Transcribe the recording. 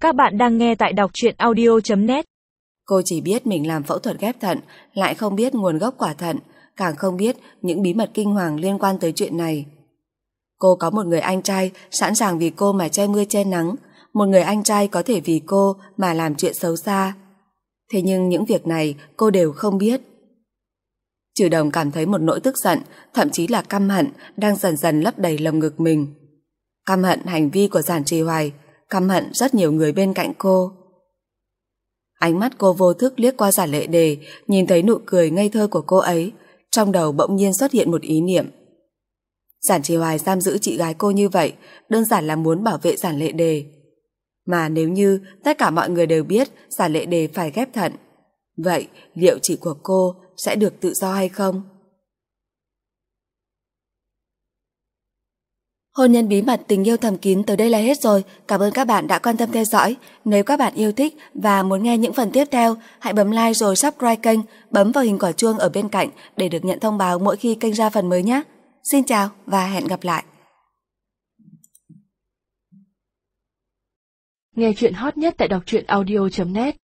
Các bạn đang nghe tại đọc truyện audio.net. Cô chỉ biết mình làm phẫu thuật ghép thận, lại không biết nguồn gốc quả thận, càng không biết những bí mật kinh hoàng liên quan tới chuyện này. Cô có một người anh trai sẵn sàng vì cô mà che mưa che nắng, một người anh trai có thể vì cô mà làm chuyện xấu xa. Thế nhưng những việc này cô đều không biết. Trừ Đồng cảm thấy một nỗi tức giận, thậm chí là căm hận đang dần dần lấp đầy lồng ngực mình. Căm hận hành vi của Giản Trì Hoài, căm hận rất nhiều người bên cạnh cô. Ánh mắt cô vô thức liếc qua Giản Lệ Đề, nhìn thấy nụ cười ngây thơ của cô ấy, trong đầu bỗng nhiên xuất hiện một ý niệm. Giản Trì Hoài giam giữ chị gái cô như vậy, đơn giản là muốn bảo vệ Giản Lệ Đề. Mà nếu như tất cả mọi người đều biết Giản Lệ Đề phải ghép thận, vậy liệu chị của cô sẽ được tự do hay không? Hôn nhân bí mật tình yêu thầm kín tới đây là hết rồi. Cảm ơn các bạn đã quan tâm theo dõi. Nếu các bạn yêu thích và muốn nghe những phần tiếp theo, hãy bấm like rồi subscribe kênh, bấm vào hình quả chuông ở bên cạnh để được nhận thông báo mỗi khi kênh ra phần mới nhé. Xin chào và hẹn gặp lại. Nghe chuyện hot nhất tại đọc truyện audio.net.